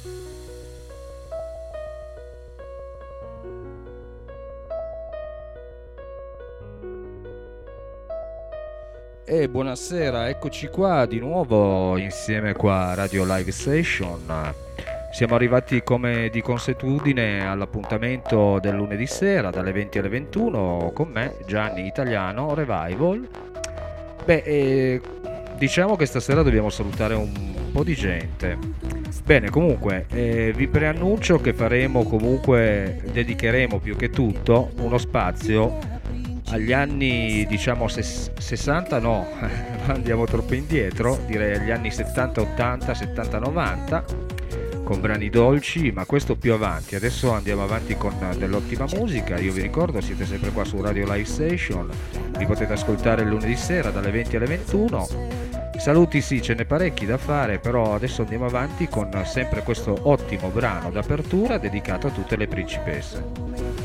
E buonasera, eccoci qua di nuovo insieme qua a Radio Live Station. Siamo arrivati come di consuetudine all'appuntamento del lunedì sera dalle 20 alle 21 con me, Gianni Italiano, Revival. Diciamo che stasera dobbiamo salutare un po' di gente. Bene, comunque, vi preannuncio che dedicheremo più che tutto uno spazio agli anni, diciamo, 60, no, andiamo troppo indietro, direi agli anni 70, 80, 70, 90, con brani dolci, ma questo più avanti. Adesso andiamo avanti con dell'ottima musica. Io vi ricordo, siete sempre qua su Radio Live Station, vi potete ascoltare il lunedì sera dalle 20 alle 21. Saluti, sì, ce n'è parecchi da fare, però adesso andiamo avanti con sempre questo ottimo brano d'apertura dedicato a tutte le principesse.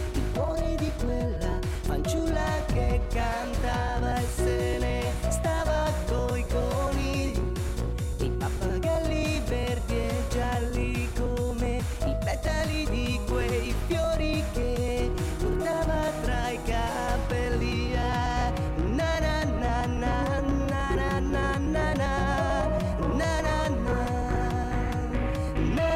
Cantava e se ne stava coi conigli, i pappagalli verdi e gialli come i petali di quei fiori che portava tra i capelli. Na na na na na na na na na na na na.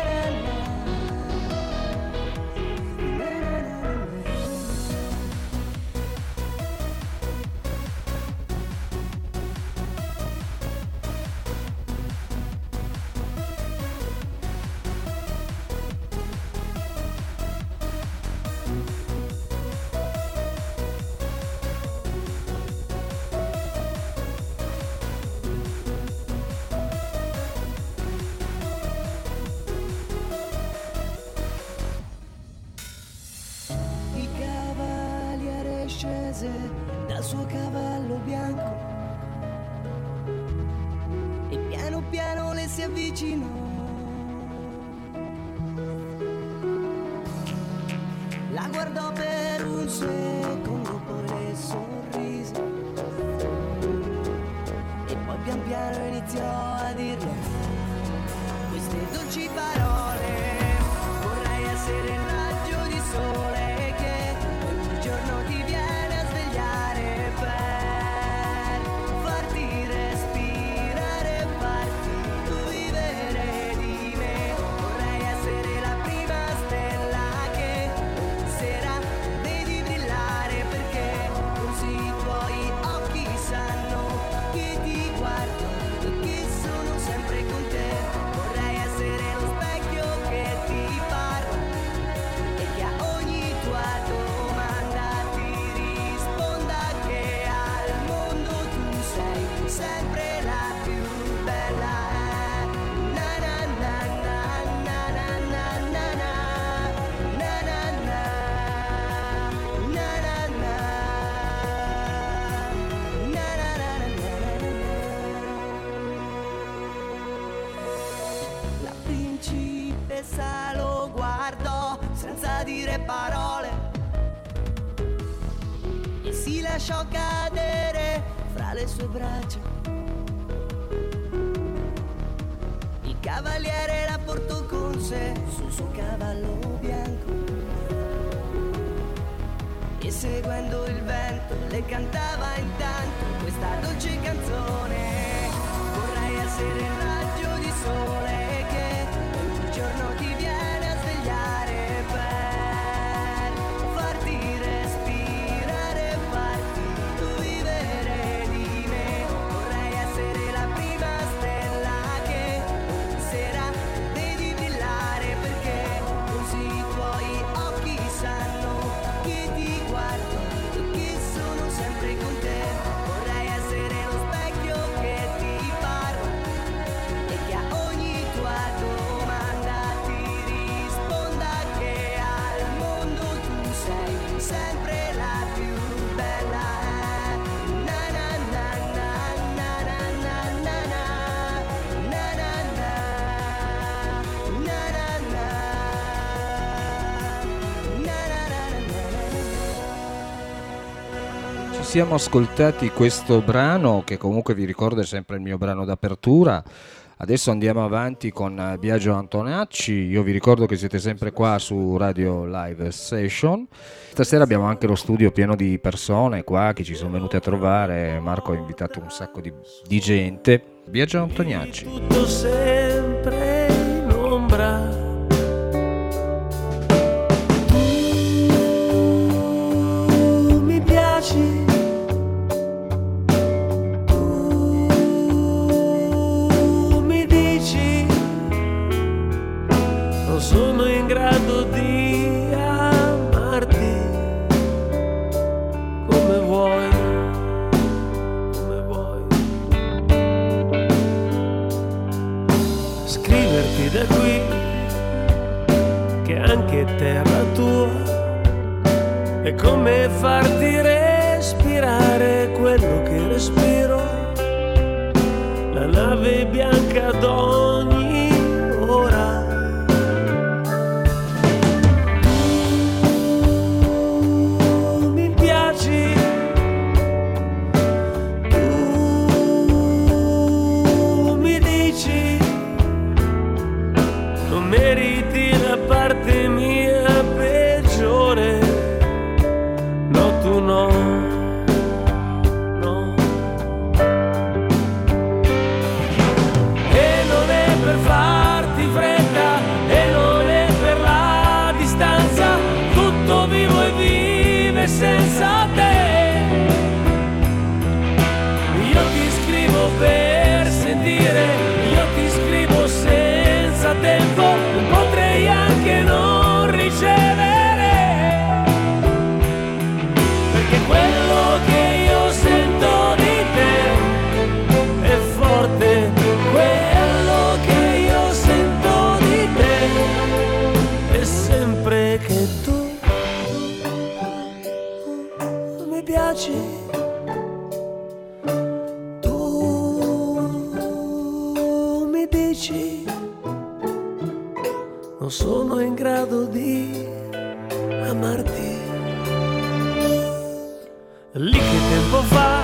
Il cavaliere scese dal suo cavallo bianco e piano piano le si avvicinò. La guardò per un secondo, poi le sorrise e poi pian piano iniziò a dirle queste dolci parole. Vorrei essere il raggio di sole che ogni giorno ti viene a svegliare per farti respirare, farti vivere di me. Vorrei essere la prima stella che sera vedi brillare, perché così i tuoi occhi sanno che ti guardo e che sono sempre con te. Vorrei essere lo specchio che ti parla e che a ogni tua domanda ti risponda che al mondo tu sei sempre la più bella. Na na na na na na na na na na na na na na. La principessa lo guardò senza dire parole e si lasciò cadere fra le sue braccia. Il cavaliere la portò con sé sul suo cavallo bianco e seguendo il vento le cantava intanto questa dolce canzone. Vorrei essere il raggio di sole che ogni giorno ti viene a svegliare per farti respirare, farti vivere di me. Vorrei essere la prima stella che sera vedi brillare, perché così i tuoi occhi sanno che ti guardo e che sono sempre con te. Vorrei essere lo specchio che ti parla e che a ogni tua domanda ti risponda che al mondo tu sei sempre la più bella. Na na na na na na na na na na na na. Ci siamo ascoltati questo brano che comunque vi ricordo è sempre il mio brano d'apertura, Adesso andiamo avanti con Biagio Antonacci. Io vi ricordo che siete sempre qua su Radio Live Session. Stasera abbiamo anche lo studio pieno di persone qua che ci sono venute a trovare. Marco ha invitato un sacco di gente. Biagio Antonacci. Tutto sempre in ombra. Mi piaci. Sono in grado di amarti come vuoi, come vuoi. Scriverti da qui che anche terra tua è come farti respirare quello che respiro, la nave bianca d'ogni ora. Meriti la parte mia peggiore, no tu no, no. E non è per farti fretta, e non è per la distanza, tutto vivo e vive senza te. Io ti scrivo per sentire, io ti scrivo senza tempo, potrei anche non ricevere, perché quello che io sento di te è forte, quello che io sento di te è sempre che tu mi piaci. Non sono in grado di amarti. Lì che tempo fa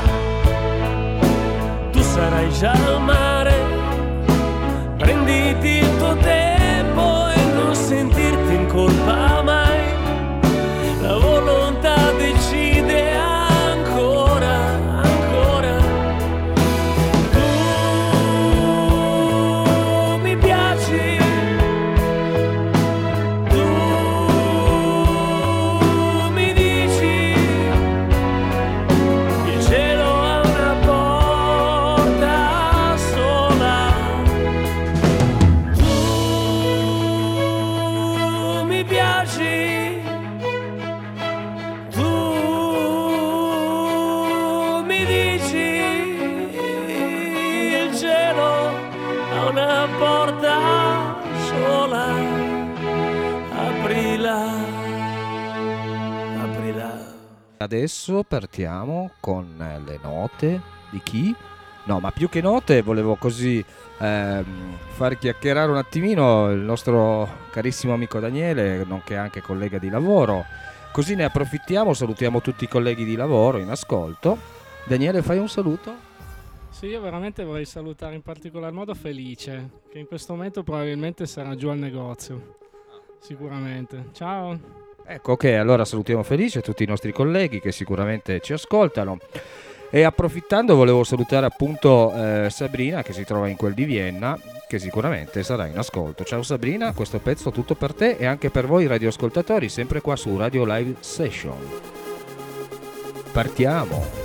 tu sarai già al mare, prenditi il tuo tempo e non sentirti in colpa mai. La volontà decide ancora, ancora. Tu mi piaci. Adesso partiamo con le note di chi? No, ma più che note volevo così far chiacchierare un attimino il nostro carissimo amico Daniele, nonché anche collega di lavoro. Così ne approfittiamo, salutiamo tutti i colleghi di lavoro in ascolto. Daniele, fai un saluto? Sì, io veramente vorrei salutare in particolar modo Felice, che in questo momento probabilmente sarà giù al negozio. Sicuramente. Ciao! Ecco, ok, allora salutiamo Felice e tutti i nostri colleghi che sicuramente ci ascoltano. E approfittando volevo salutare appunto Sabrina, che si trova in quel di Vienna, che sicuramente sarà in ascolto. Ciao Sabrina, questo pezzo tutto per te e anche per voi radioascoltatori, sempre qua su Radio Live Session. Partiamo!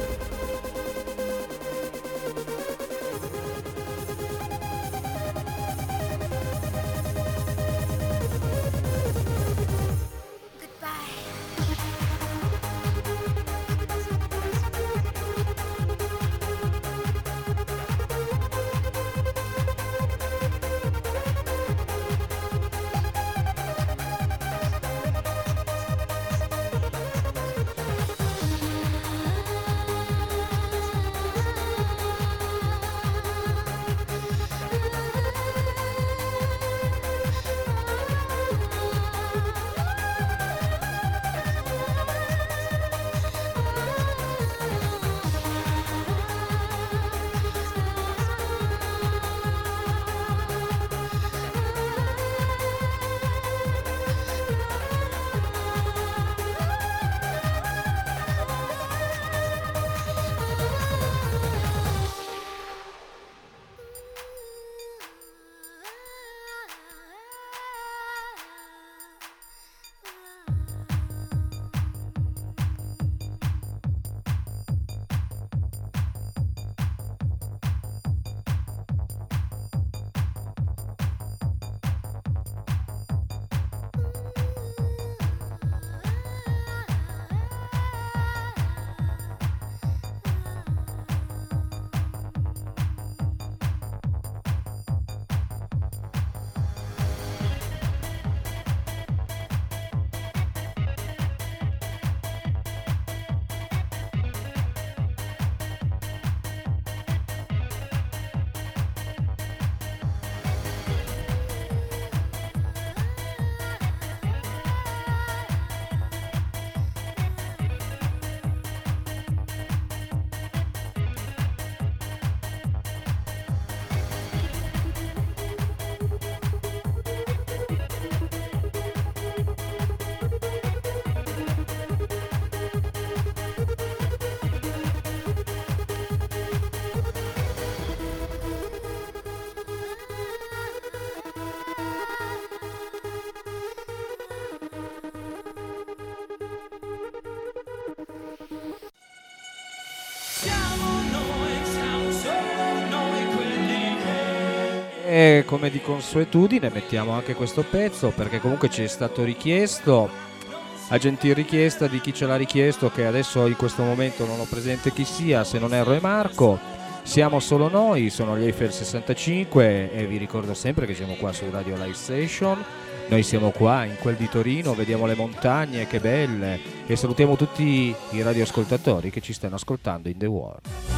E come di consuetudine mettiamo anche questo pezzo perché comunque ci è stato richiesto, a gentil richiesta di chi ce l'ha richiesto, che adesso in questo momento non ho presente chi sia, se non erro è Marco. Siamo solo noi, sono gli Eiffel 65 e vi ricordo sempre che siamo qua su Radio Live Station. Noi siamo qua in quel di Torino, vediamo le montagne, che belle, e salutiamo tutti i radioascoltatori che ci stanno ascoltando in the world.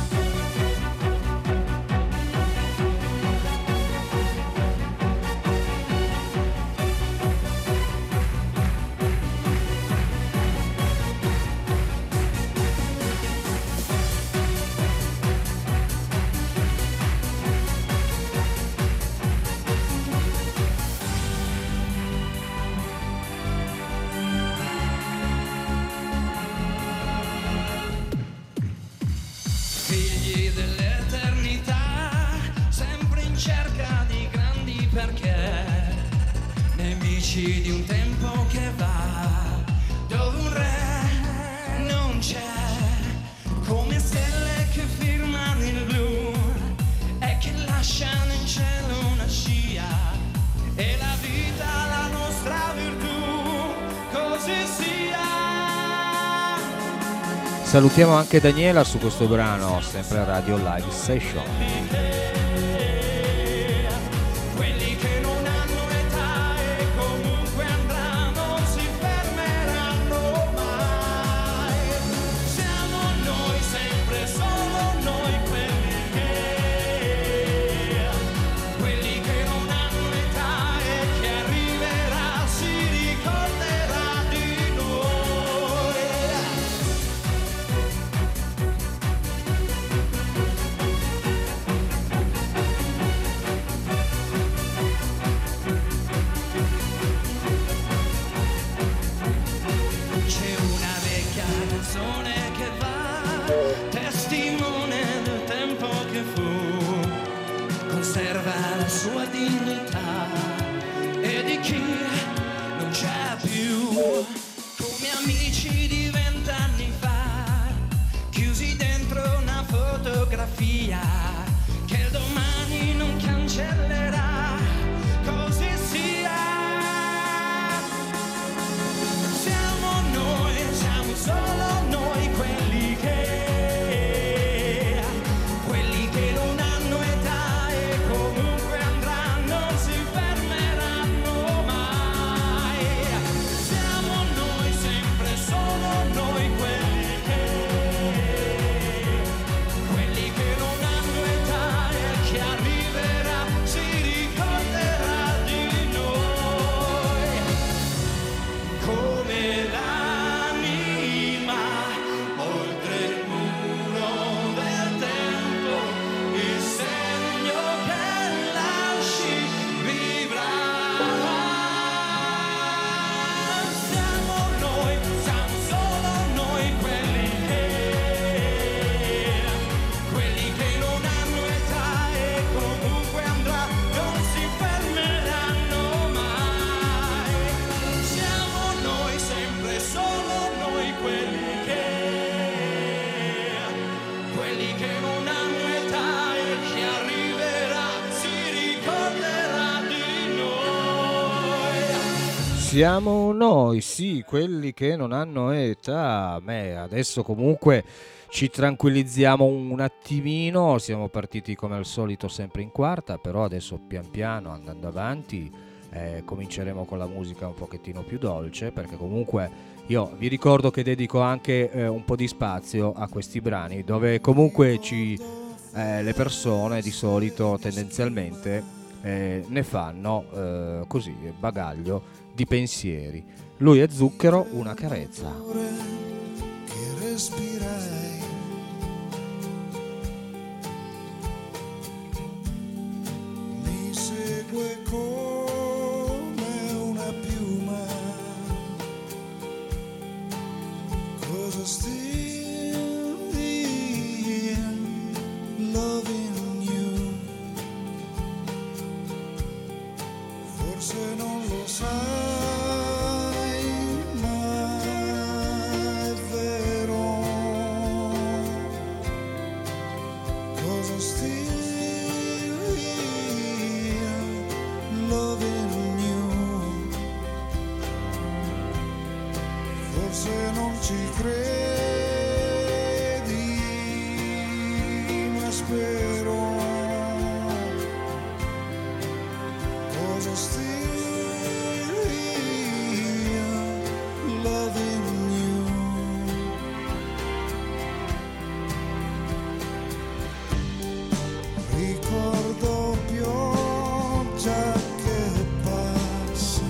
Figli dell'eternità, sempre in cerca di grandi perché, nemici di un tempo che va, dove un re non c'è, come stelle che firmano il blu e che lasciano in cielo una scia, e la vita la nostra virtù, così sia. Salutiamo anche Daniela su questo brano, sempre a Radio Live Session. Quelli che non hanno età e comunque andranno, non si fermeranno mai. Siamo noi, sempre solo noi, quelli che non hanno età e chi arriverà si ricorderà di noi. C'è una vecchia canzone che va, testimone del tempo che fu, conserva la sua dignità e di chi non c'è più, come amici di 20 anni fa, chiusi dentro una fotografia che il domani non cancellerà, così sia. Siamo solo noi quelli che non hanno età e comunque andranno, non si fermeranno mai. Siamo noi, sempre solo noi quelli che non hanno età e chi arriverà si ricorderà di noi. Come l'anima oltre il muro del tempo, il segno che lasci vivrà. Siamo noi, siamo solo noi quelli che non hanno età e comunque andrà, non si fermeranno mai. Siamo noi, sempre solo noi quelli che non hanno età e chi arriverà si ricorderà di noi. Siamo noi, sì, quelli che non hanno età. Beh, adesso comunque ci tranquillizziamo un attimino, siamo partiti come al solito sempre in quarta, però adesso pian piano andando avanti cominceremo con la musica un pochettino più dolce, perché comunque io vi ricordo che dedico anche un po' di spazio a questi brani dove comunque le persone di solito tendenzialmente ne fanno così bagaglio di pensieri. Lui è Zucchero, una carezza. Che respirai, mi segue come una piuma. Cosa still loving you? Forse non lo sai, ma è vero. Cosa still ci credi, ma spero. Cosa still loving you. Ricordo pioggia che passa,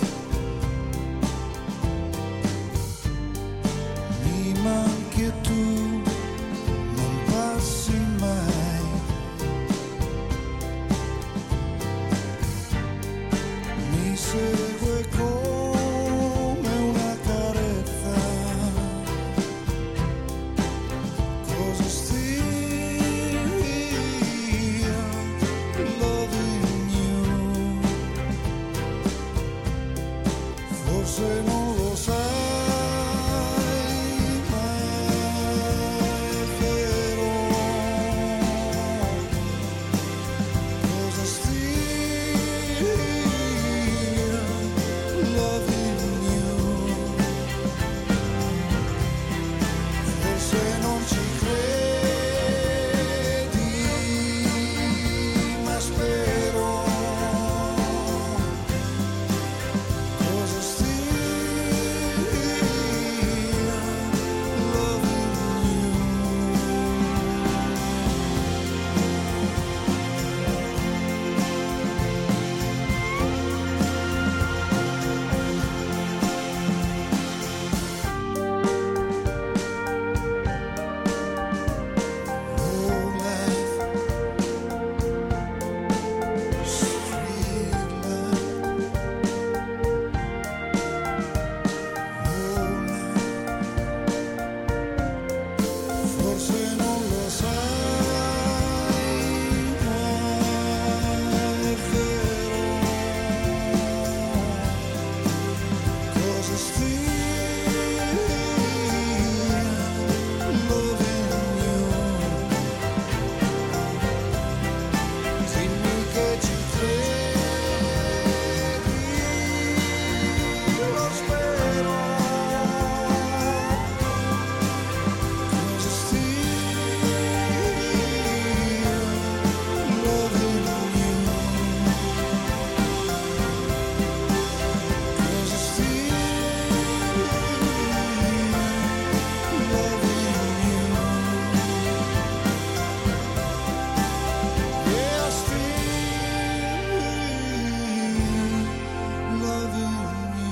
mi manchi e tu non passi mai. Mi segue come una carezza. Cosa stia loving you. Forse non lo sai, ma è vero. Cosa stia loving you. Forse non ci credi, ma spero. Cosa stia loving you. Oh, life, street life. Oh, life. Forse non lo sai, ma è vero. Cosa stia loving you. Dimmi che ci credi, lo spero. Cosa stia loving you. Cosa stia loving you. Yeah, still loving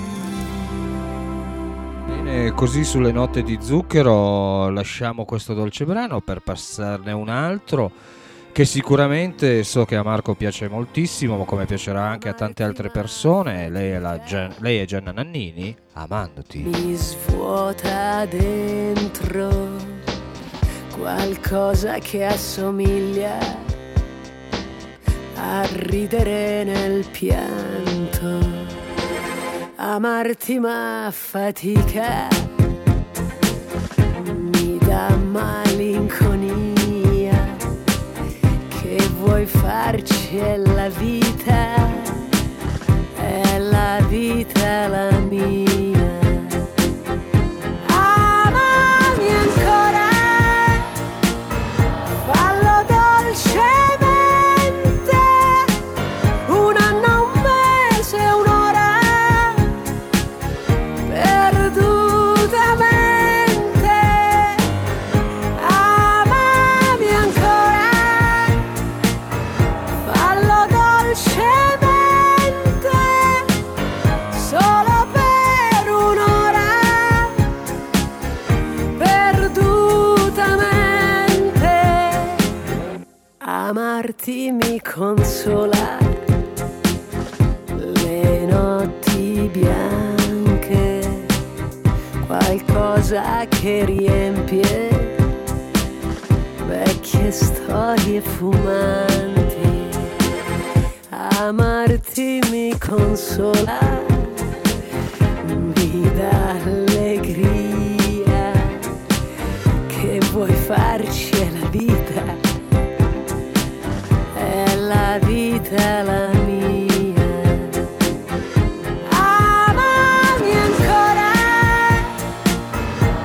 you. Bene, così sulle note di zucchero lasciamo questo dolce brano per passarne un altro che sicuramente so che a Marco piace moltissimo, ma come piacerà anche a tante altre persone. Lei è Gianna Nannini, Amandoti. Mi svuota dentro qualcosa che assomiglia a ridere nel pianto. Amarti ma fatica, mi dà malinconia. Che vuoi farci è la vita la mia. Amami ancora, fallo dolcemente, un anno, un mese, un'ora, perdutamente. Amami ancora, fallo dolcemente, solo per un'ora, perdutamente. Amarti mi consola le notti bianche, qualcosa che riempie vecchie storie fumanti. Amarti mi consola, mi dà allegria. Che vuoi farci è la vita la mia. Amami ancora,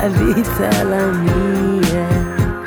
la vita la mia.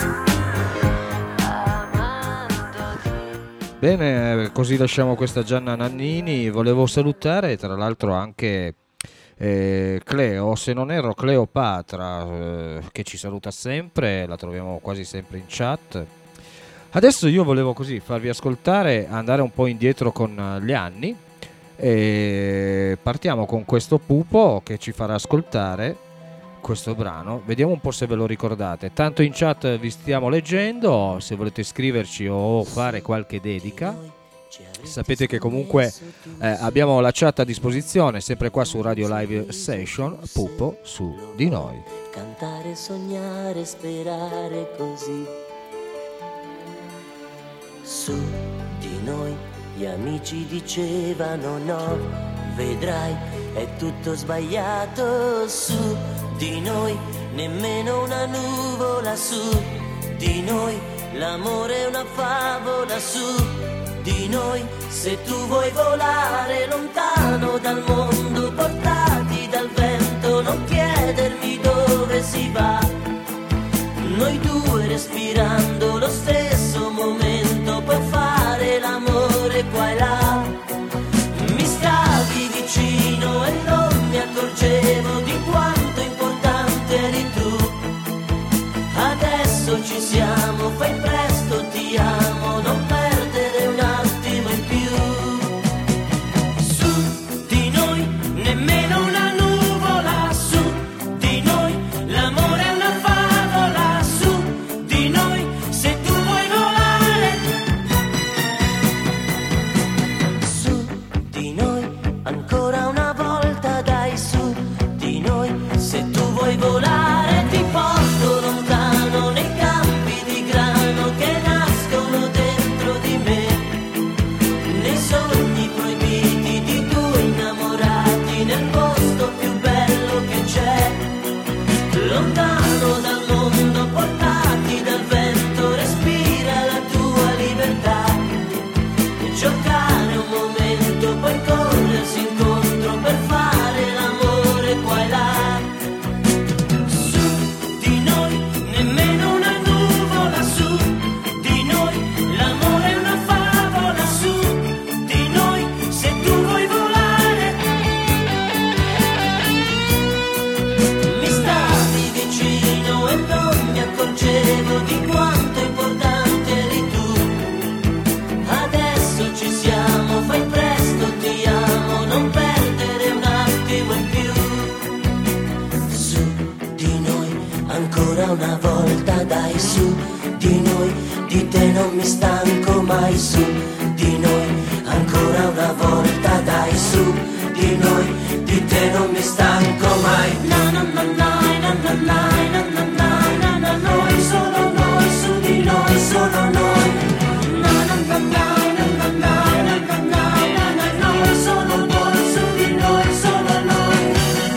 Bene, così lasciamo questa Gianna Nannini. Volevo salutare tra l'altro anche Cleo, se non erro Cleopatra, che ci saluta sempre, la troviamo quasi sempre in chat. Adesso io volevo così farvi ascoltare, andare un po' indietro con gli anni, e partiamo con questo Pupo che ci farà ascoltare questo brano. Vediamo un po' se ve lo ricordate. Tanto in chat vi stiamo leggendo, se volete scriverci o fare qualche dedica sapete che comunque abbiamo la chat a disposizione, sempre qua su Radio Live Session. Pupo su di noi. Cantare, sognare, sperare così. Su di noi gli amici dicevano no, vedrai è tutto sbagliato. Su di noi nemmeno una nuvola. Su di noi l'amore è una favola. Su di noi se tu vuoi volare lontano dal mondo, portati dal vento, non chiedermi dove si va. Noi due respirando lo stesso momento, puoi fare l'amore qua e là. Mi stavi vicino e non mi accorgevo di quanto importante eri tu. Adesso ci siamo, fai presto, ti amo, non perdere un attimo in più. Su di noi nemmeno una nuvola. Su di noi l'amore è una favola. Su di noi se tu vuoi volare. Su di noi ancora una volta, dai. Su di noi se tu vuoi volare ti porto lontano nei campi di grano che nascono dentro di me, nei sogni proibiti di due innamorati, nel posto più bello che c'è, lontano dal mondo, portati dal vento, respira la tua libertà, giocare un momento, poi corrersi incontro per fare l'amore qua e là. Su di noi nemmeno una nuvola. Su di noi l'amore è una favola. Su di noi se tu vuoi volare. Mi stavi vicino e non mi accorgevo di quanto importante eri tu. Adesso ci siamo, fai presto, ti amo, non perdere un attimo in più. Su di noi ancora una volta, dai. Su di noi, di te non mi stanco mai. Su di noi ancora una volta, dai. Su di noi, di te non mi stanco mai. Na na na na na na na na na na na, noi solo noi, su di noi solo noi. Na na na na na na na na na na, noi solo noi, su di noi solo noi.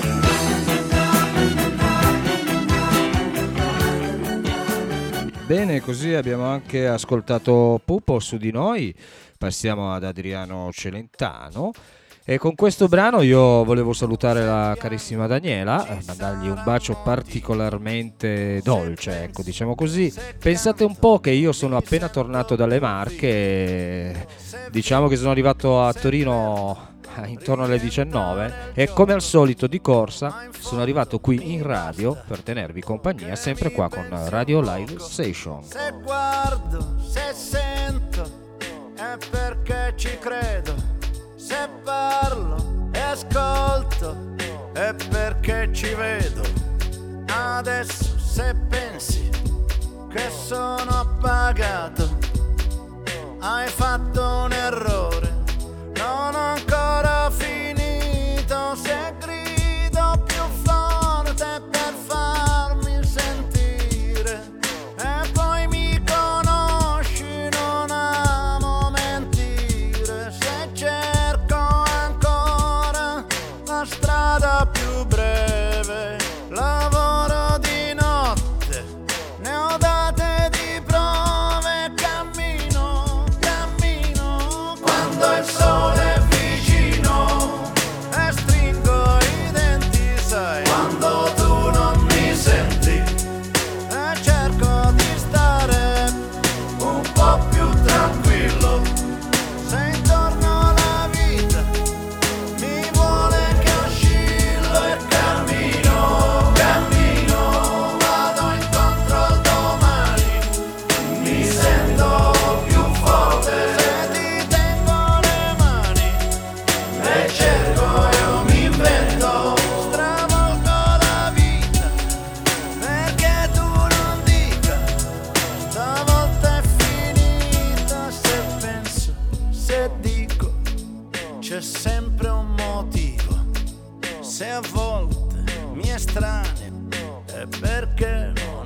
Bene, così abbiamo anche ascoltato Pupo su di noi. Passiamo ad Adriano Celentano. E con questo brano io volevo salutare la carissima Daniela, mandargli un bacio particolarmente dolce, ecco, diciamo così. Pensate un po' che io sono appena tornato dalle Marche, diciamo che sono arrivato a Torino intorno alle 19 e come al solito di corsa sono arrivato qui in radio per tenervi compagnia, sempre qua con Radio Live Session. Se guardo, se sento, è perché ci credo. Se parlo e ascolto, è perché ci vedo. Adesso se pensi che sono appagato, hai fatto un errore, non ho ancora finito. Se grido più forte per farmi sentire, e poi mi conosci, non amo mentire. Se cerco ancora la strada più breve, lavoro di notte, ne ho date di prove, cammino, cammino. Quando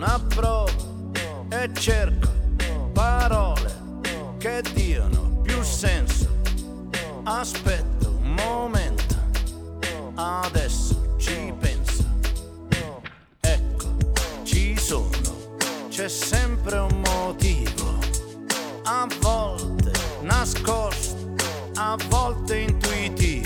non approvo e cerco parole che diano più senso. Aspetto un momento, adesso ci penso. Ecco, ci sono, c'è sempre un motivo, a volte nascosto, a volte intuitivo.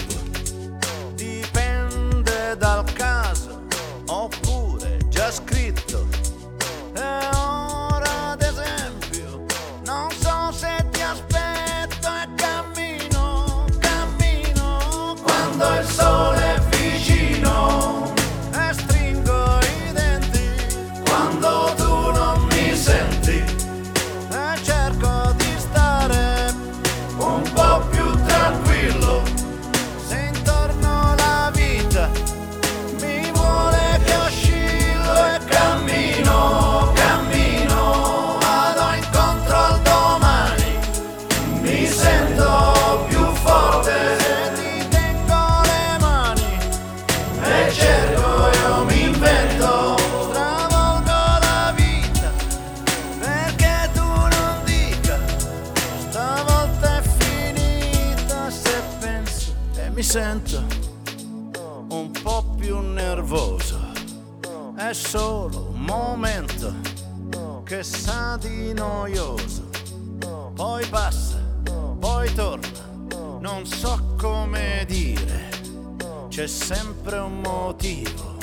Dipende dal caso, oppure già scritto. E ora ad esempio, non so se ti aspetto e cammino, cammino quando il sole è vicino e stringo i denti quando tu non mi senti e cerco di stare un po' più tranquillo. Se intorno la vita mi vuole che oscillo e cammino, cammino, vado incontro al domani, mi sento più forte se ti tengo le mani e cerco, io mi invento, stravolgo la vita perché tu non dica stavolta è finita. Se penso e mi sento un po' più nervoso, è solo un momento che sa di noioso, poi passa, poi torna, non so come dire, c'è sempre un motivo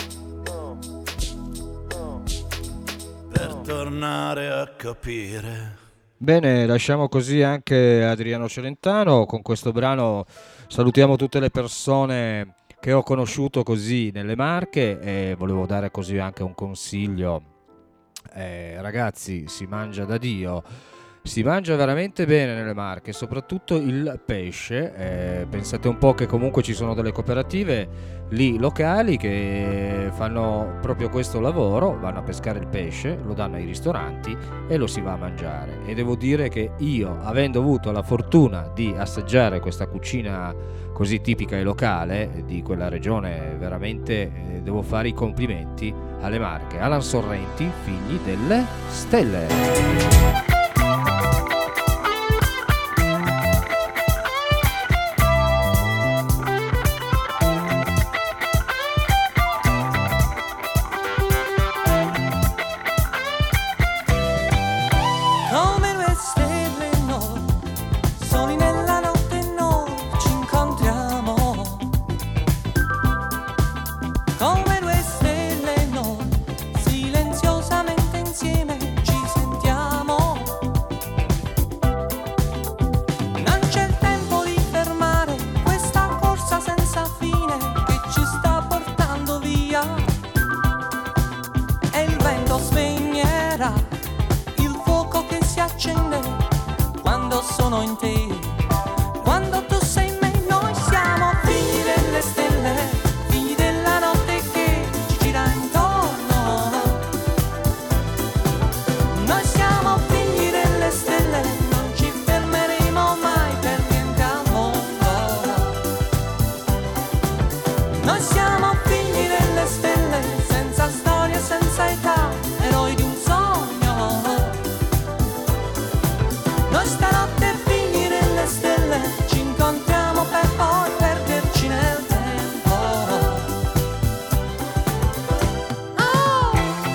per tornare a capire. Bene, lasciamo così anche Adriano Celentano. Con questo brano salutiamo tutte le persone che ho conosciuto così nelle Marche e volevo dare così anche un consiglio. Ragazzi, si mangia da Dio, si mangia veramente bene nelle Marche, soprattutto il pesce. Pensate un po' che comunque ci sono delle cooperative lì locali che fanno proprio questo lavoro, vanno a pescare il pesce, lo danno ai ristoranti e lo si va a mangiare. E devo dire che io, avendo avuto la fortuna di assaggiare questa cucina così tipica e locale di quella regione, veramente devo fare i complimenti alle Marche. Alan Sorrenti, Figli delle Stelle. Come due stelle noi, soli nella notte noi ci incontriamo. Come due stelle noi, silenziosamente insieme ci sentiamo. Non c'è il tempo di fermare questa corsa senza fine che ci sta portando via. E il vento spegnerà il fuoco che si accende quando sono in te, quando tu sei in me. Noi siamo figli delle stelle, figli della notte che ci gira intorno. Noi siamo figli delle stelle, non ci fermeremo mai per niente al mondo. Noi siamo figli delle stelle, senza storia, senza età, eroi di un sogno. Noi stanotte figli delle stelle ci incontriamo per poi perderci nel tempo. Oh!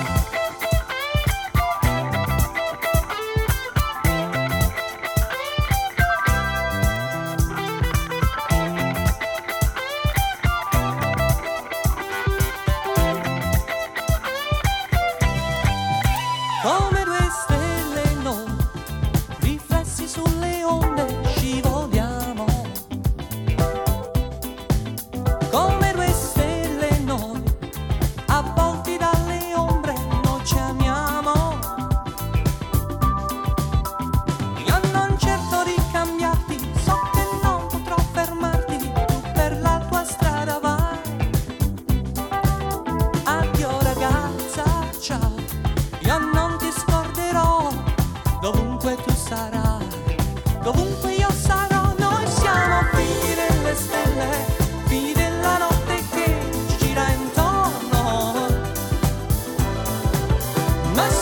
Come due stelle noi, riflessi sulle onde scivoliamo. Come due stelle noi, avvolti dalle ombre noi ci amiamo. Io non cerco di cambiarti, so che non potrò fermarti, tu per la tua strada vai. Addio ragazza, ciao, io non ti scorderò, dovunque tu sarai, dovunque io sarò. Noi siamo figli delle stelle, figli della notte che ci gira intorno. Noi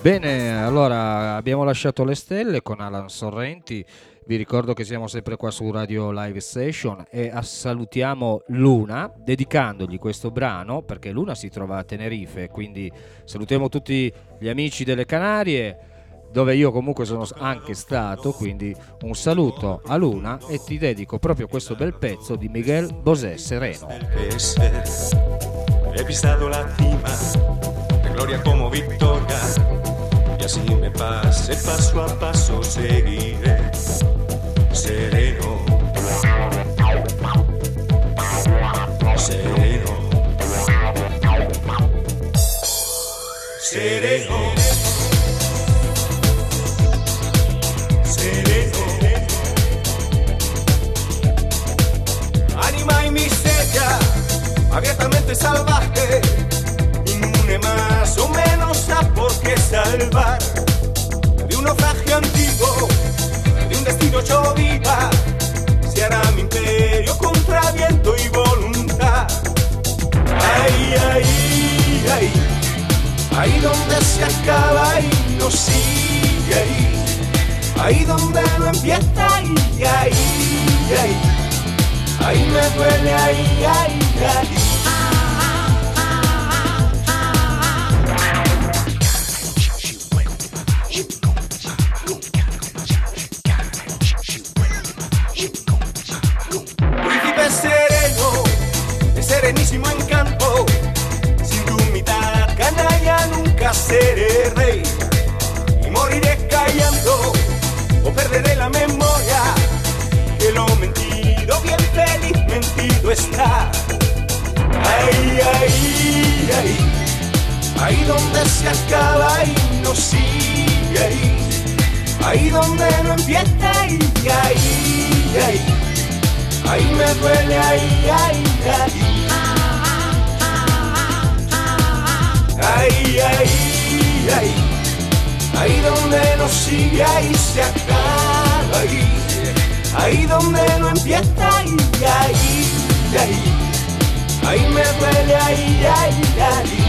Bene, allora abbiamo lasciato le stelle con Alan Sorrenti. Vi ricordo che siamo sempre qua su Radio Live Station e salutiamo Luna dedicandogli questo brano perché Luna si trova a Tenerife, quindi salutiamo tutti gli amici delle Canarie dove io comunque sono anche stato, quindi un saluto a Luna e ti dedico proprio questo bel pezzo di Miguel Bosé, Sereno. He pisado la cima de gloria como victoria y así me pase paso a paso seguiré sereno, sereno, sereno, sereno, anima y miseria abiertamente salvaje, inmune más o menos a por qué salvar de un naufragio antiguo, de un destino yo viva, se hará mi imperio contra viento y voluntad. Ay, ay, ay, ahí donde se acaba y no sigue, ahí donde no empieza, ay, ay, ay, ahí me duele, ay, ay, ay. Príncipe sereno, de serenísimo encanto, sin tu mitad canalla nunca seré rey, y moriré callando o perderé la memoria, que lo mentido bien feliz mentido está. Ay, ay, ay, ahí donde se acaba y no sigue, ahí donde no empieza, ay, ay, ay, ahí me duele, ay, ay, ay, ay, ay, ay, ahí donde no sigue, ahí se acaba, ahí donde no empieza, ay, ay, ay, ahí me duele, ay, ay, ay.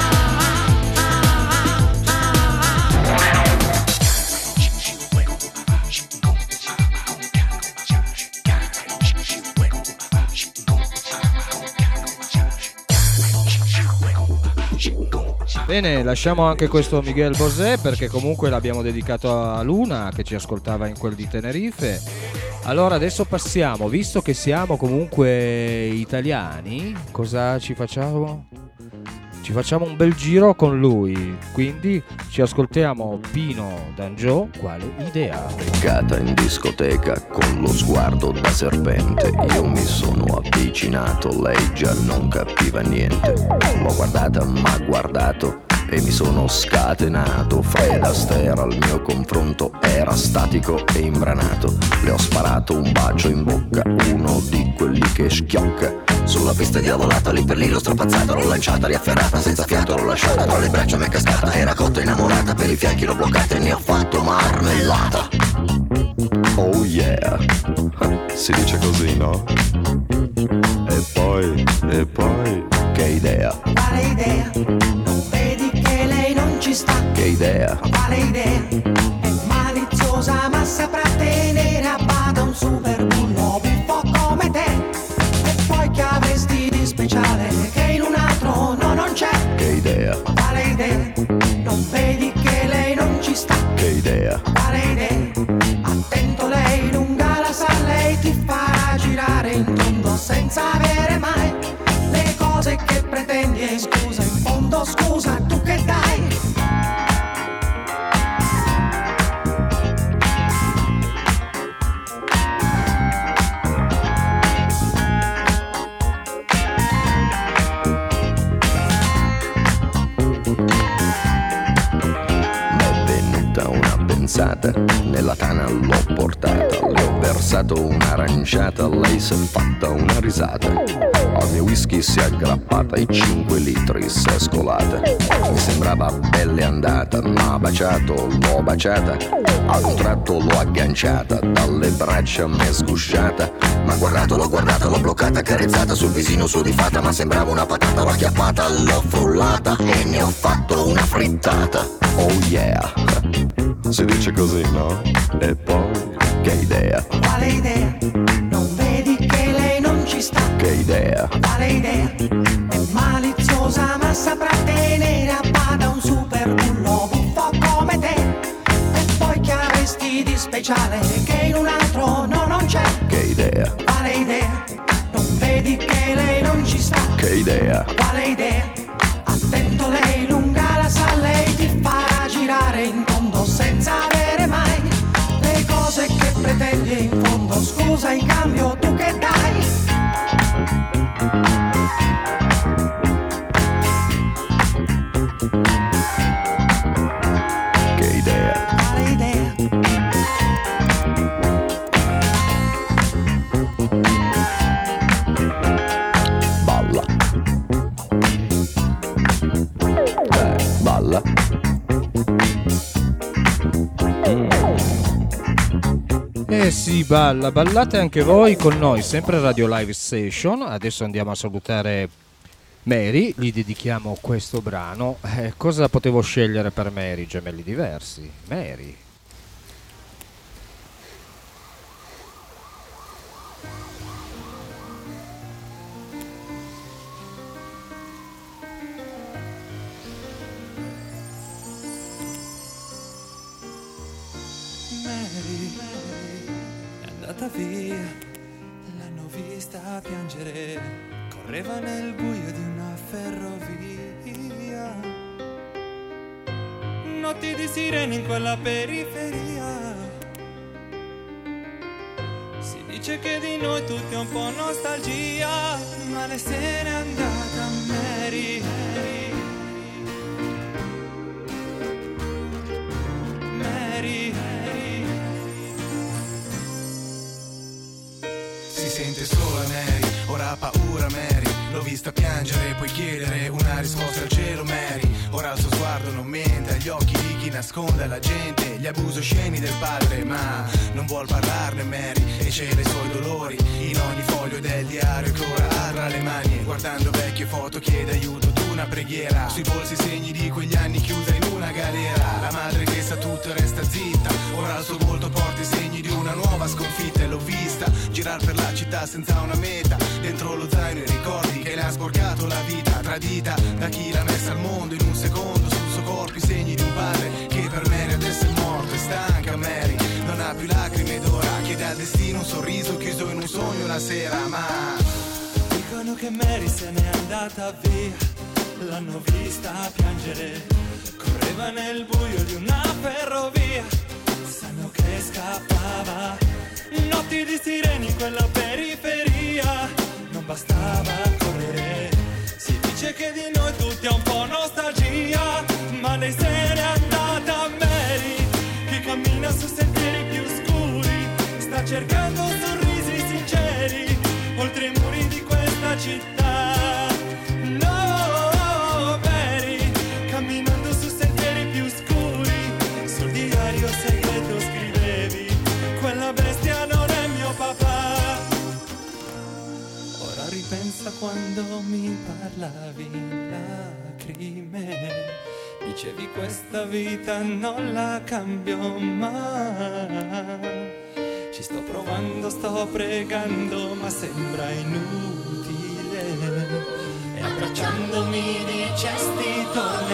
Bene, lasciamo anche questo Miguel Bosé perché comunque l'abbiamo dedicato a Luna che ci ascoltava in quel di Tenerife. Allora adesso passiamo, visto che siamo comunque italiani, cosa ci facciamo? Ci facciamo un bel giro con lui, quindi ci ascoltiamo Pino D'Angio, quale idea? Beccata in discoteca con lo sguardo da serpente, io mi sono avvicinato, lei già non capiva niente. L'ho guardata, m'ha guardato e mi sono scatenato. Fred Astaire al mio confronto era statico e imbranato. Le ho sparato un bacio in bocca, uno di quelli che schiocca. Sulla pista diavolata, lì per lì l'ho strappazzata, l'ho lanciata, riafferrata, senza fiato l'ho lasciata, tra le braccia m'è cascata, era cotta innamorata, per i fianchi l'ho bloccata e ne ho fatto marmellata. Oh yeah, si dice così, no? E poi, che idea? Quale idea? Non vedi che lei non ci sta? Che idea? Quale idea? È maliziosa ma saprà tenere a bada un super bullo buffo come te. E poi che avresti di speciale che in un altro no non c'è? Che idea? Quale idea? Non vedi che lei non ci sta? Che idea? Quale idea? Attento, lei lunga la sa, lei ti farà girare in tondo senza avere mai le cose che pretendi. E scusa, in fondo scusa, tu che dai? Nella tana l'ho portata, le ho versato un'aranciata, lei si è fatta una risata. Al mio whisky si è aggrappata e 5 litri si è scolata. Mi sembrava pelle andata, m'ha baciato, l'ho baciata. Ad un tratto l'ho agganciata, dalle braccia m'è sgusciata. M'ha guardato, l'ho guardata, l'ho bloccata, accarezzata sul visino sudifata. Ma sembrava una patata, l'ho acchiappata, l'ho frullata e ne ho fatto una frittata. Oh yeah, si dice così, no? E poi, che idea? Quale idea? Non vedi che lei non ci sta? Che idea? Quale idea? È maliziosa ma saprà tenere a bada un super bullo buffo come te. E poi che avresti di speciale che in un altro no, non c'è? Che idea? Quale idea? Non vedi che lei non ci sta? Che idea? Quale idea? Attento, lei lunga la sa, lei ti farà girare in tondo senza avere mai le cose che pretendi in fondo. Scusa, in cambio tu che dai? Che idea? Quale idea? Balla. Balla. Eh sì, ballate anche voi con noi, sempre Radio Live Session. Adesso andiamo a salutare Mary, gli dedichiamo questo brano. Cosa potevo scegliere per Mary? Gemelli diversi. Mary. È andata via, l'hanno vista piangere, correva nel buio di una ferrovia. Notti di sirene in quella periferia. Si dice che di noi tutti è un po' nostalgia, ma lei se n'è andata, Mary. Si sente sola Mary, ora ha paura Mary. L'ho vista piangere, puoi chiedere una risposta al cielo Mary. Ora il suo sguardo non mente, agli occhi di chi nasconde la gente gli abusi osceni del padre, ma non vuol parlarne Mary e cela i suoi dolori in ogni foglio del diario che ora ha tra le mani. Guardando vecchie foto chiede aiuto ad una preghiera, sui polsi segni di quegli anni chiusa in una galera. La madre che sa tutto e resta zitta, ora il suo volto porta i segni di una nuova sconfitta. E l'ho vista girar per la città senza una meta, dentro lo zaino i ricordi che le ha sporcato la vita, tradita da chi l'ha messa al mondo in un secondo. Sul suo corpo i segni di un padre che per Mary adesso è morto. È stanca Mary, non ha più lacrime ed ora chiede al destino un sorriso chiuso in un sogno una sera. Ma dicono che Mary se n'è andata via, l'hanno vista piangere, correva nel buio di una ferrovia. Sanno che scappava, notti di sirene in quella periferia. Non bastava correre, si dice che di noi tutti è un po' nostalgia, ma lei se n'è andata Mary, che cammina su sentieri più scuri, sta cercando sorrisi sinceri oltre i muri di questa città. No Mary, camminando su sentieri più scuri, sul diario segreto scrivevi: quella bestia non è mio papà. Ora ripensa quando mi parlavi in lacrime, dicevi questa vita non la cambio mai. Ci sto provando, sto pregando, ma sembra inutile. E abbracciandomi dicesti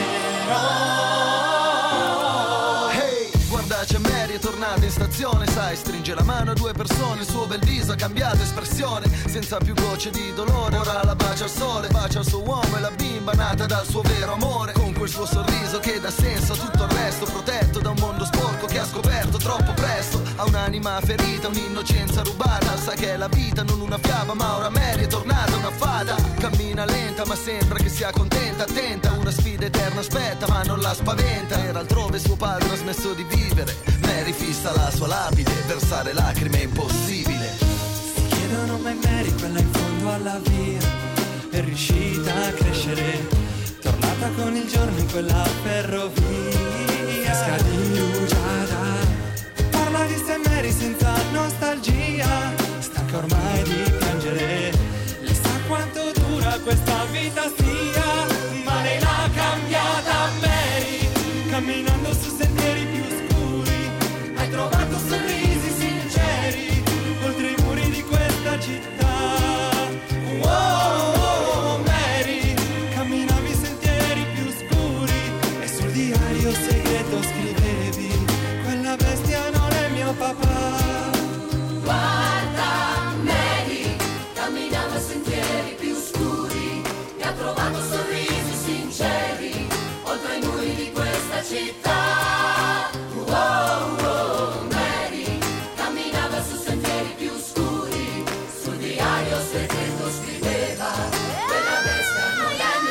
tornerò. Hey, guarda c'è Mary, è tornata in stazione, sai, stringe la mano a due persone, il suo bel viso ha cambiato espressione, senza più gocce di dolore, ora la bacia al sole, bacia il suo uomo e la bimba nata dal suo vero amore, con quel suo sorriso che dà senso a tutto il resto, protetto da un mondo sporco che ha scoperto troppo presto, ha un'anima ferita, un'innocenza rubata, sa che è la vita non una fiaba, ma ora Mary è tornata una fata, cammina lenta ma sembra che sia contenta, attenta, una sfida eterna aspetta ma non la spaventa, era altrove suo padre ha smesso di vivere, Mary fissa la sua lapide, versare lacrime è impossibile. Si chiedono mai Mary, quella in fondo alla via, è riuscita a crescere, tornata con il giorno in quella ferrovia, fresca di rugiada, parla di sé Mary senza nostalgia, stanca ormai di piangere, lei sa quanto dura questa vita sia, ma lei l'ha cambiata Mary, camminando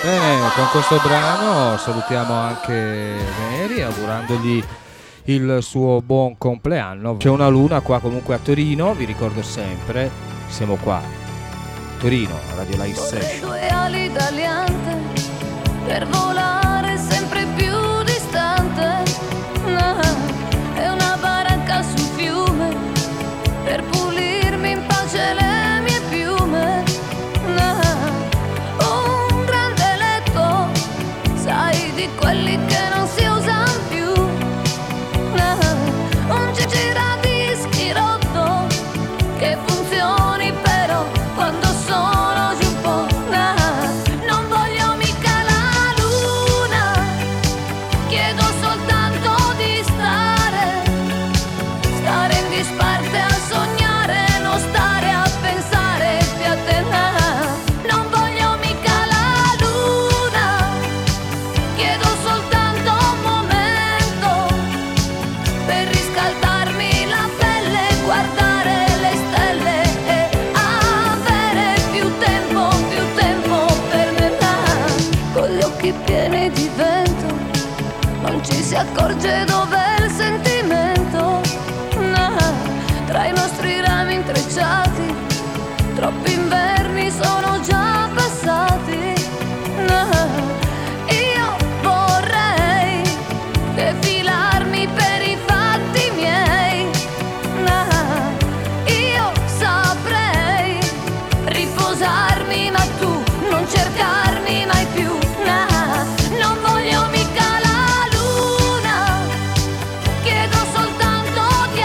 Bene, con questo brano salutiamo anche Mary augurandogli il suo buon compleanno. C'è una luna qua comunque a Torino, vi ricordo sempre, siamo qua, Torino, Radio Live Session. Vorrei 2 ali tagliante per volare sempre più distante, e una baracca sul fiume per pulirmi in pace le mie piume, un grande letto, sai, di quelli che non si usano più, un giradischi rotto che funzioni però quando sono giù un po', non voglio mica la luna, chiedo soltanto di stare in disparte a sognare, non stare a pensare più a te, non voglio mica la luna, chiedo soltanto un momento per riscaldarmi la pelle, guardare le stelle e avere più tempo per me, con gli occhi pieni di vento non ci si accorge dov'è il sentimento, tra i nostri rami intrecciati troppi inverni sono già passati, io vorrei defilarmi per i fatti miei, io saprei riposarmi ma tu non cercarmi mai più, non voglio mica la luna, chiedo soltanto di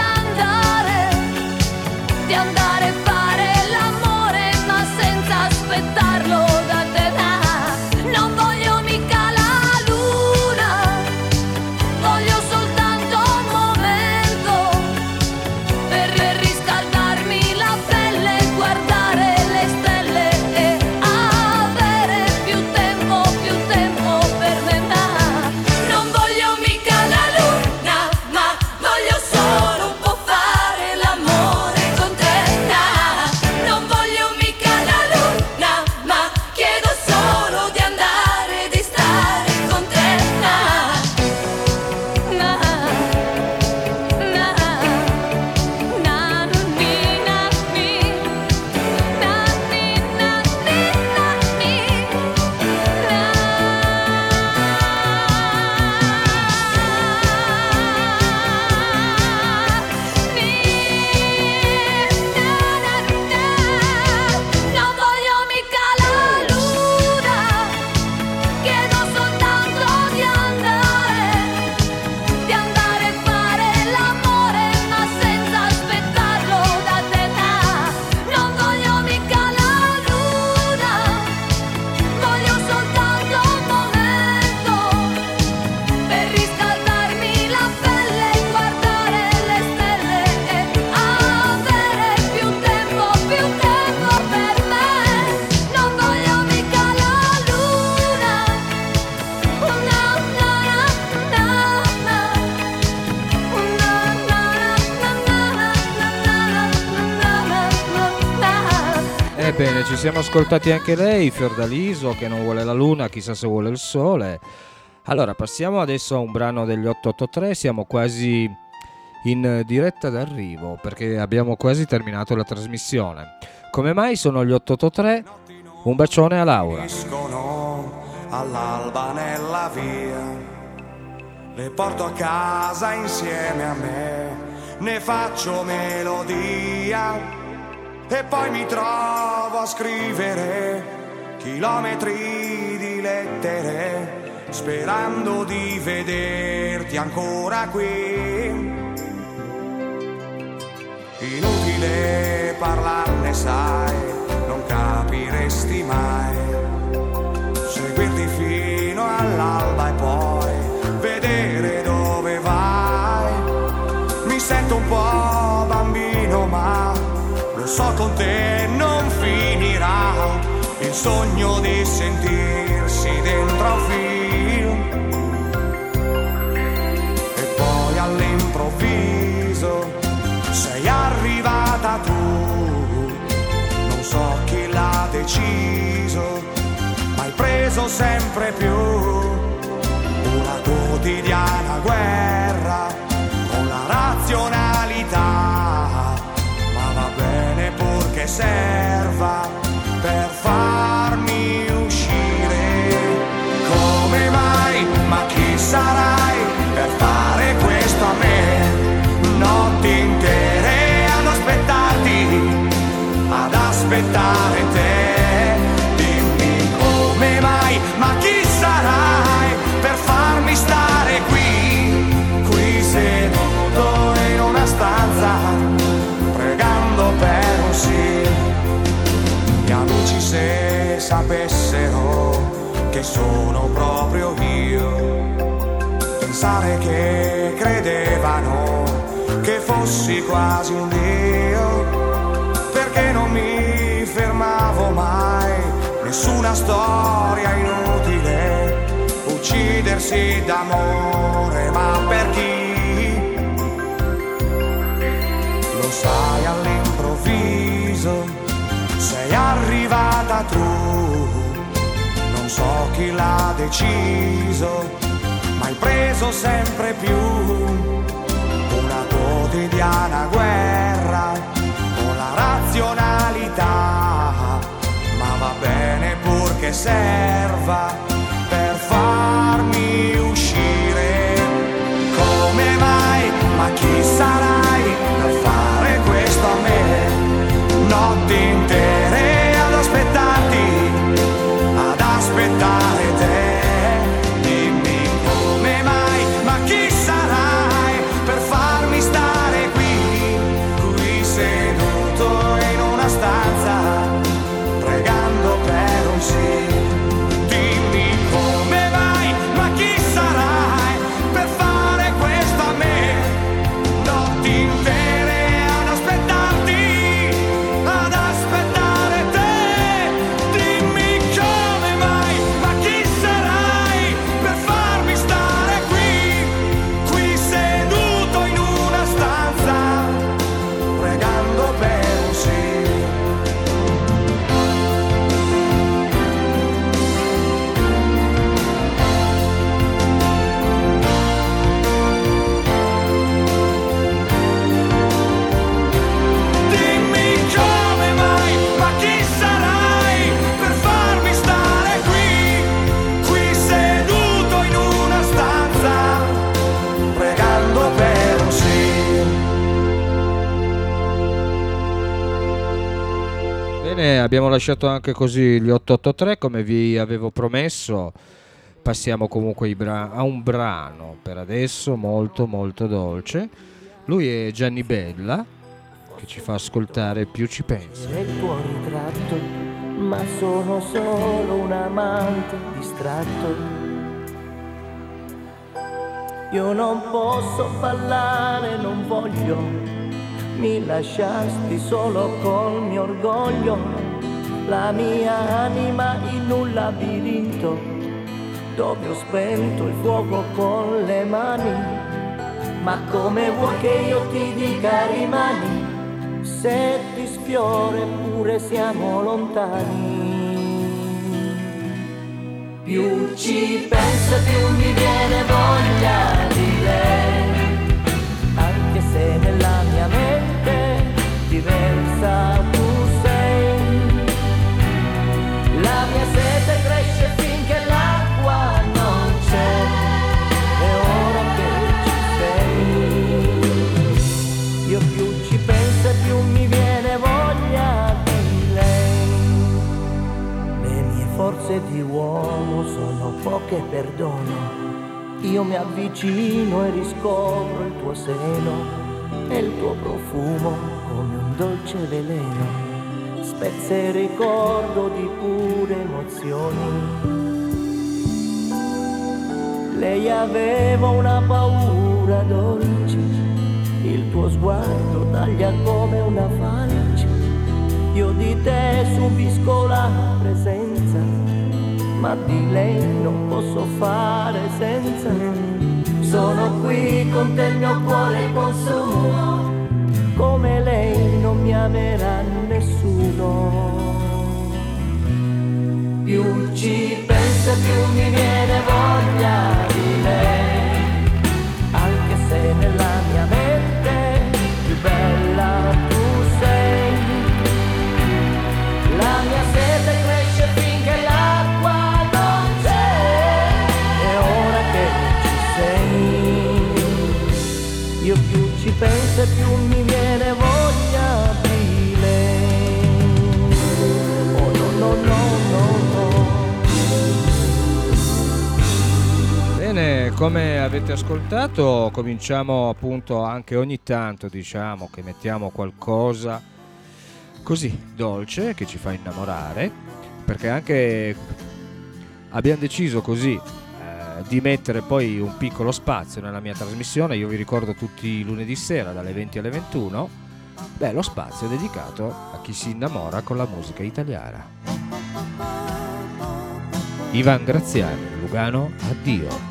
andare a fare l'amore ma senza aspettarlo da te, non voglio mica la luna, voglio soltanto un momento per riscaldarmi la pelle, guardare le stelle e avere più tempo per me, non voglio mica la luna, ma voglio solo un po' fare l'amore con te, non voglio mica la luna, ma chiedo solo di andare, di stare con te, non voglio mica la luna, chiedo soltanto di andare a fare l'amore ma senza aspettarlo da te, non voglio mica la luna, voglio soltanto un momento per riscaldarmi la pelle, guardare le stelle e avere più tempo per me, non voglio mica la luna, Ebbene, ci siamo ascoltati anche lei, Fiordaliso, che non vuole la luna, chissà se vuole il sole. Allora, passiamo adesso a un brano degli 883, siamo quasi in diretta d'arrivo, perché abbiamo quasi terminato la trasmissione. Come mai sono gli 883? Un bacione a Laura. All'alba nella via, le porto a casa insieme a me, ne faccio melodia e poi mi trovo a scrivere chilometri di lettere sperando di vederti ancora qui. Inutile parlarne, sai, non capiresti mai, seguirti fino all'alba e poi vedere dove vai. Mi sento un po' bambino ma lo so con te non finirà, il sogno di sentirsi dentro un film e poi all'improvviso sei arrivata tu, non so chi l'ha deciso, ma hai preso preso sempre più una quotidiana guerra con la razionalità, ma va bene purché serva per farmi uscire. Come mai? Ma chi sarai per fare questo a me? Notti intere ad aspettare te. Dimmi come mai? Ma chi sarai per farmi stare qui seduto in una stanza, pregando per un sì? Gli amici se sapessero che sono proprio io, pensare che credevano che fossi quasi un dio, perché non mi fermavo mai, nessuna storia inutile, uccidersi d'amore, ma per chi? Lo sai, all'improvviso sei arrivata tu, non so chi l'ha deciso, ma hai preso sempre più una quotidiana guerra con la razionalità, ma va bene purché serva per farmi uscire. Come mai? Ma chi sarai per fare questo a me? Notti intere ad aspettare te. Dimmi come mai? Ma chi sarai per farmi stare qui seduto in una stanza, pregando per un sì? Dimmi come mai? Ma chi sarai per fare questo a me? Notti intere ad aspettare te. Dimmi come mai? Ma chi sarai per farmi stare qui seduto in una stanza, pregando per un sì? Dimmi come mai? Ma chi sarai per farmi stare qui seduto in una stanza, pregando per un sì? Bene, abbiamo lasciato anche così gli 883 come vi avevo promesso. Passiamo comunque a un brano per adesso molto molto dolce. Lui è Gianni Bella, che ci fa ascoltare Più ci penso. È il tuo ritratto, ma sono solo un amante distratto. Io non posso ballare, non voglio, mi lasciasti solo col mio orgoglio, la mia anima in un labirinto dove ho spento il fuoco con le mani. Ma come vuoi che io ti dica rimani, se ti sfioro eppure siamo lontani? Più ci penso più mi viene voglia di lei, anche se nella mia mente diversa tu sei. La mia sete cresce finché l'acqua non c'è, e ora che ci sei, io più ci penso e più mi viene voglia di lei. Le mie forze di uomo sono poche, perdono. Io mi avvicino e riscopro il tuo seno e il tuo profumo come un dolce veleno spezza il ricordo di pure emozioni. Lei aveva una paura dolce, il tuo sguardo taglia come una falce. Io di te subisco la presenza, ma di lei non posso fare senza. Sono qui con te, il mio cuore consumo, come lei non mi amerà nessuno. Più ci penso più mi viene voglia di lei, anche se nella mia mente più bella tu sei. La mia sete cresce finché l'acqua non c'è, e ora che ci sei, io più ci penso e più mi viene voglia di lei. Oh no no no no no. Bene, come avete ascoltato, cominciamo appunto anche ogni tanto, diciamo, che mettiamo qualcosa così dolce che ci fa innamorare, perché anche abbiamo deciso così di mettere poi un piccolo spazio nella mia trasmissione. Io vi ricordo tutti i lunedì sera dalle 20 alle 21, lo spazio è dedicato a chi si innamora con la musica italiana. Ivan Graziani, Lugano, addio.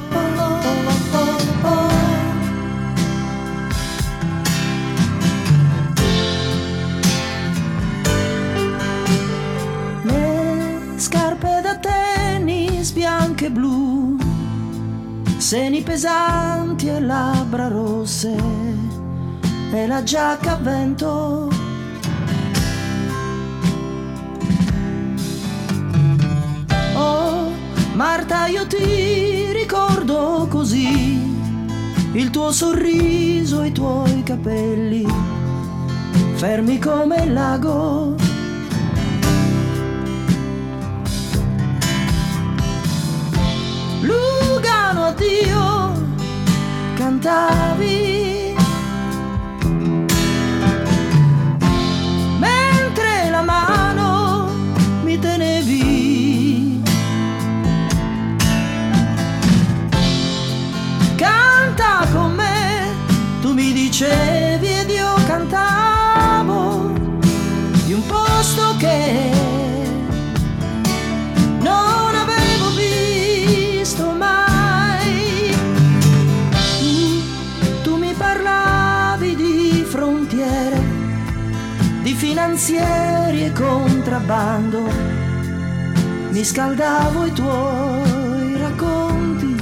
Scarpe da tennis bianche e blu, seni pesanti e labbra rosse, e la giacca a vento. Oh Marta, io ti ricordo così, il tuo sorriso, i tuoi capelli fermi come il lago. Lugano, addio, cantavi, mentre la mano mi tenevi. Canta con me, tu mi dicevi, ed io cantavo di un posto che non avevo visto mai. Tu mi parlavi di frontiere, di finanzieri e contrabbando, mi scaldavo i tuoi racconti.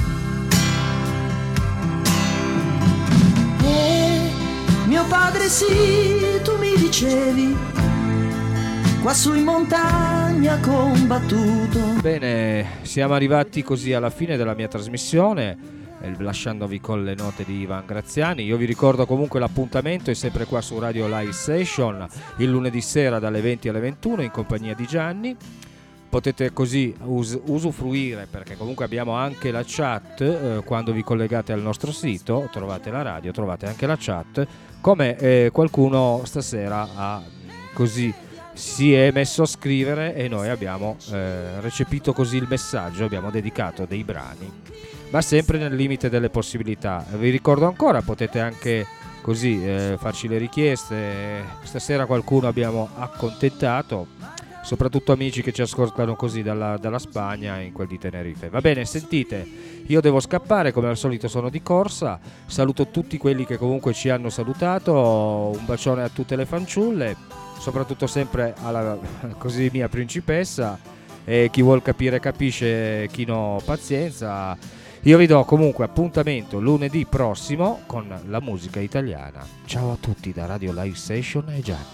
E mio padre sì, tu mi dicevi, quassù in montagna combattuto. Bene, siamo arrivati così alla fine della mia trasmissione, lasciandovi con le note di Ivan Graziani. Io vi ricordo comunque l'appuntamento è sempre qua su Radio Live Session, il lunedì sera dalle 20 alle 21 in compagnia di Gianni. Potete così usufruire, perché comunque abbiamo anche la chat, quando vi collegate al nostro sito trovate la radio, trovate anche la chat, come qualcuno stasera ha così si è messo a scrivere e noi abbiamo recepito così il messaggio, abbiamo dedicato dei brani, ma sempre nel limite delle possibilità. Vi ricordo ancora, potete anche così farci le richieste. Stasera qualcuno abbiamo accontentato, soprattutto amici che ci ascoltano così dalla Spagna, in quel di Tenerife. Va bene, sentite, io devo scappare, come al solito sono di corsa. Saluto tutti quelli che comunque ci hanno salutato, un bacione a tutte le fanciulle, soprattutto sempre alla così mia principessa, e chi vuol capire capisce, chi no pazienza. Io vi do comunque appuntamento lunedì prossimo con la musica italiana. Ciao a tutti da Radio Live Session e Gianni.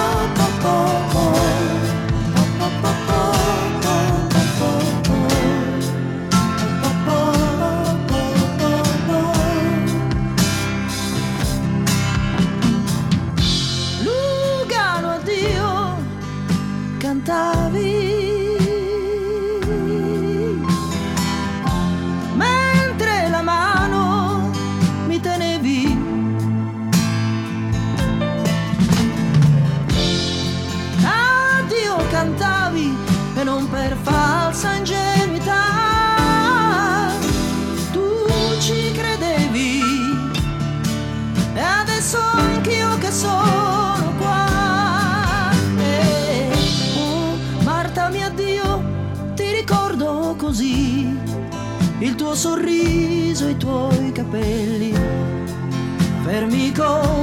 Lugano, addio, cantavi, mentre la mano mi tenevi. Addio, cantavi, e non per falsa ingenuità. Tu ci credevi, e adesso anch'io che sono qua. Oh, Marta, mio addio, ti ricordo così, il tuo sorriso, i tuoi capelli fermi come